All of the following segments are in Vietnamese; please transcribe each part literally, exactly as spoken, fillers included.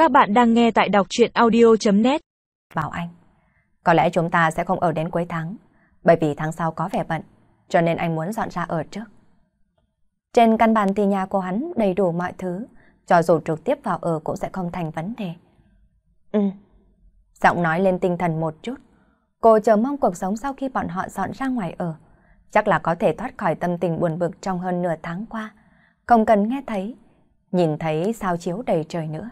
Các bạn đang nghe tại đọc truyện audio chấm net. Bảo anh, có lẽ chúng ta sẽ không ở đến cuối tháng, bởi vì tháng sau có vẻ bận, cho nên anh muốn dọn ra ở trước. Trên căn bản thì nhà của hắn đầy đủ mọi thứ, cho dù trực tiếp vào ở cũng sẽ không thành vấn đề. Ừ, giọng nói lên tinh thần một chút. Cô chờ mong cuộc sống sau khi bọn họ dọn ra ngoài ở, chắc là có thể thoát khỏi tâm tình buồn bực trong hơn nửa tháng qua, không cần nghe thấy, nhìn thấy sao chiếu đầy trời nữa.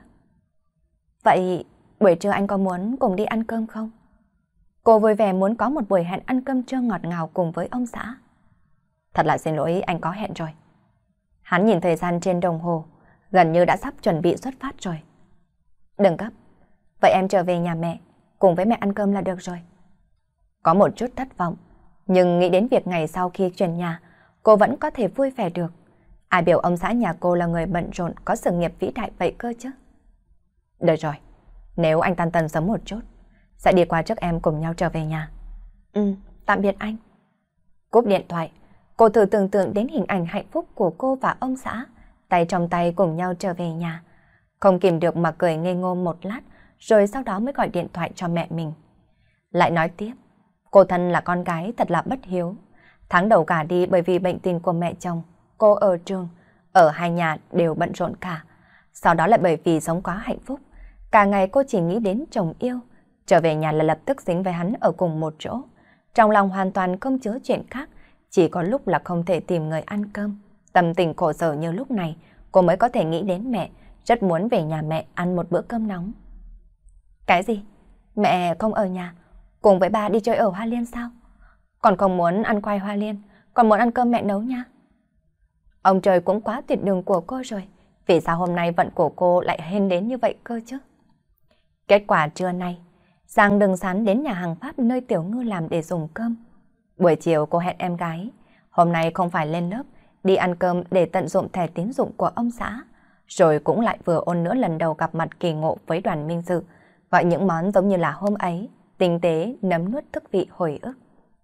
Vậy buổi trưa anh có muốn cùng đi ăn cơm không? Cô vui vẻ muốn có một buổi hẹn ăn cơm trưa ngọt ngào cùng với ông xã. Thật là xin lỗi, anh có hẹn rồi. Hắn nhìn thời gian trên đồng hồ, gần như đã sắp chuẩn bị xuất phát rồi. Đừng gấp, vậy em trở về nhà mẹ, cùng với mẹ ăn cơm là được rồi. Có một chút thất vọng, nhưng nghĩ đến việc ngày sau khi chuyển nhà, cô vẫn có thể vui vẻ được. Ai biểu ông xã nhà cô là người bận rộn, có sự nghiệp vĩ đại vậy cơ chứ. Được rồi, nếu anh tan tầm sớm một chút, sẽ đi qua trước em cùng nhau trở về nhà. Ừ, tạm biệt anh. Cúp điện thoại, cô thử tưởng tượng đến hình ảnh hạnh phúc của cô và ông xã, tay trong tay cùng nhau trở về nhà. Không kìm được mà cười ngây ngô một lát, rồi sau đó mới gọi điện thoại cho mẹ mình. Lại nói tiếp, cô thân là con gái thật là bất hiếu. Tháng đầu cả đi bởi vì bệnh tình của mẹ chồng, cô ở trường, ở hai nhà đều bận rộn cả. Sau đó lại bởi vì sống quá hạnh phúc, cả ngày cô chỉ nghĩ đến chồng yêu, trở về nhà là lập tức dính với hắn ở cùng một chỗ. Trong lòng hoàn toàn không chứa chuyện khác, chỉ có lúc là không thể tìm người ăn cơm. Tâm tình khổ sở như lúc này, cô mới có thể nghĩ đến mẹ, rất muốn về nhà mẹ ăn một bữa cơm nóng. Cái gì? Mẹ không ở nhà, cùng với ba đi chơi ở Hoa Liên sao? Còn không muốn ăn khoai Hoa Liên, còn muốn ăn cơm mẹ nấu nha. Ông trời cũng quá tuyệt đường của cô rồi, vì sao hôm nay vận của cô lại hên đến như vậy cơ chứ? Kết quả trưa nay, Giang Đừng Sán đến nhà hàng Pháp nơi Tiểu Ngư làm để dùng cơm. Buổi chiều cô hẹn em gái, hôm nay không phải lên lớp, đi ăn cơm để tận dụng thẻ tín dụng của ông xã. Rồi cũng lại vừa ôn nữa lần đầu gặp mặt kỳ ngộ với Đoàn Minh Dự, gọi những món giống như là hôm ấy, tinh tế nấm nuốt thức vị hồi ức.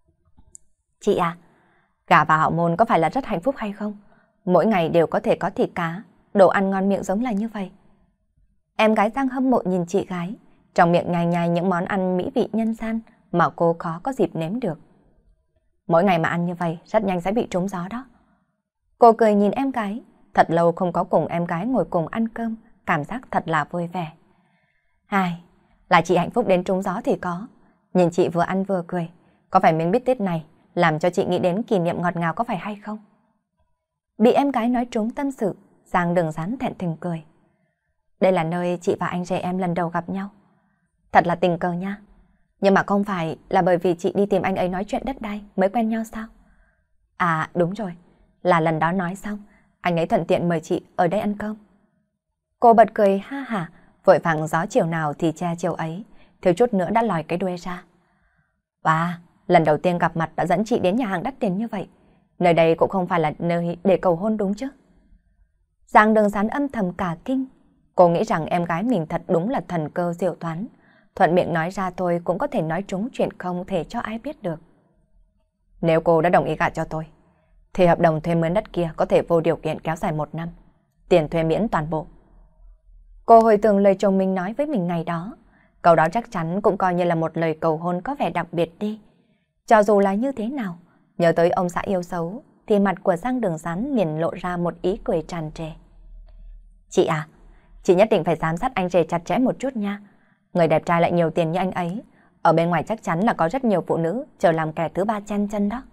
Chị à, gả vào hậu môn có phải là rất hạnh phúc hay không? Mỗi ngày đều có thể có thịt cá, đồ ăn ngon miệng giống là như vậy. Em gái Giang hâm mộ nhìn chị gái, trong miệng nhai nhai những món ăn mỹ vị nhân gian mà cô khó có dịp nếm được. Mỗi ngày mà ăn như vậy rất nhanh sẽ bị trúng gió đó. Cô cười nhìn em gái, thật lâu không có cùng em gái ngồi cùng ăn cơm, cảm giác thật là vui vẻ. Ai, là chị hạnh phúc đến trúng gió thì có. Nhìn chị vừa ăn vừa cười, có phải miếng bít tết này làm cho chị nghĩ đến kỷ niệm ngọt ngào có phải hay không? Bị em gái nói trúng tâm sự, Giang Đừng Sán thẹn thùng cười. Đây là nơi chị và anh rể em lần đầu gặp nhau. Thật là tình cờ nha. Nhưng mà không phải là bởi vì chị đi tìm anh ấy nói chuyện đất đai mới quen nhau sao? À đúng rồi, là lần đó nói xong, anh ấy thuận tiện mời chị ở đây ăn cơm. Cô bật cười ha hả, vội vàng gió chiều nào thì che chiều ấy, thiếu chút nữa đã lòi cái đuôi ra. Và lần đầu tiên gặp mặt đã dẫn chị đến nhà hàng đắt tiền như vậy. Nơi đây cũng không phải là nơi để cầu hôn đúng chứ? Giang Đừng Sán âm thầm cả kinh. Cô nghĩ rằng em gái mình thật đúng là thần cơ diệu toán. Thuận miệng nói ra tôi cũng có thể nói trúng chuyện không thể cho ai biết được. Nếu cô đã đồng ý gả cho tôi, thì hợp đồng thuê mướn đất kia có thể vô điều kiện kéo dài một năm. Tiền thuê miễn toàn bộ. Cô hồi tưởng lời chồng mình nói với mình ngày đó. Câu đó chắc chắn cũng coi như là một lời cầu hôn có vẻ đặc biệt đi. Cho dù là như thế nào, nhớ tới ông xã yêu xấu, thì mặt của Giang Đừng Sán liền lộ ra một ý cười tràn trề. Chị à, chị nhất định phải giám sát anh rể chặt chẽ một chút nha. Người đẹp trai lại nhiều tiền như anh ấy, ở bên ngoài chắc chắn là có rất nhiều phụ nữ chờ làm kẻ thứ ba chen chân đó.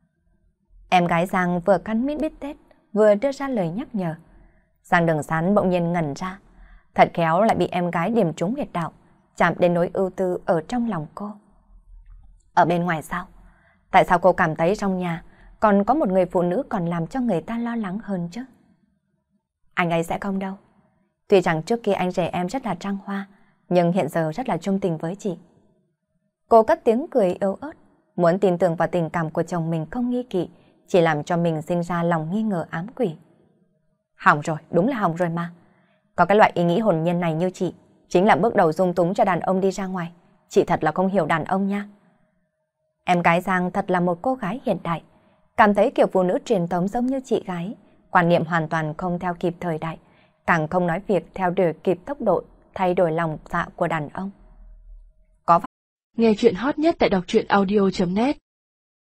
Em gái Giang vừa cắn miếng bít tết, vừa đưa ra lời nhắc nhở. Giang Đừng Sán bỗng nhiên ngẩn ra, thật khéo lại bị em gái điểm trúng huyệt đạo, chạm đến nỗi ưu tư ở trong lòng cô. Ở bên ngoài sao? Tại sao cô cảm thấy trong nhà còn có một người phụ nữ còn làm cho người ta lo lắng hơn chứ? Anh ấy sẽ không đâu. Tuy rằng trước kia anh rể em rất là trăng hoa, nhưng hiện giờ rất là trung tình với chị. Cô cất tiếng cười yếu ớt, muốn tin tưởng vào tình cảm của chồng mình không nghi kỵ, chỉ làm cho mình sinh ra lòng nghi ngờ ám quỷ. Hỏng rồi, đúng là hỏng rồi mà. Có cái loại ý nghĩ hồn nhiên này như chị, chính là bước đầu dung túng cho đàn ông đi ra ngoài. Chị thật là không hiểu đàn ông nha. Em gái Giang thật là một cô gái hiện đại, cảm thấy kiểu phụ nữ truyền thống giống như chị gái, quan niệm hoàn toàn không theo kịp thời đại, càng không nói việc theo đuổi kịp tốc độ thay đổi lòng dạ của đàn ông. Có Nghe chuyện hot nhất tại đọc truyện audio chấm net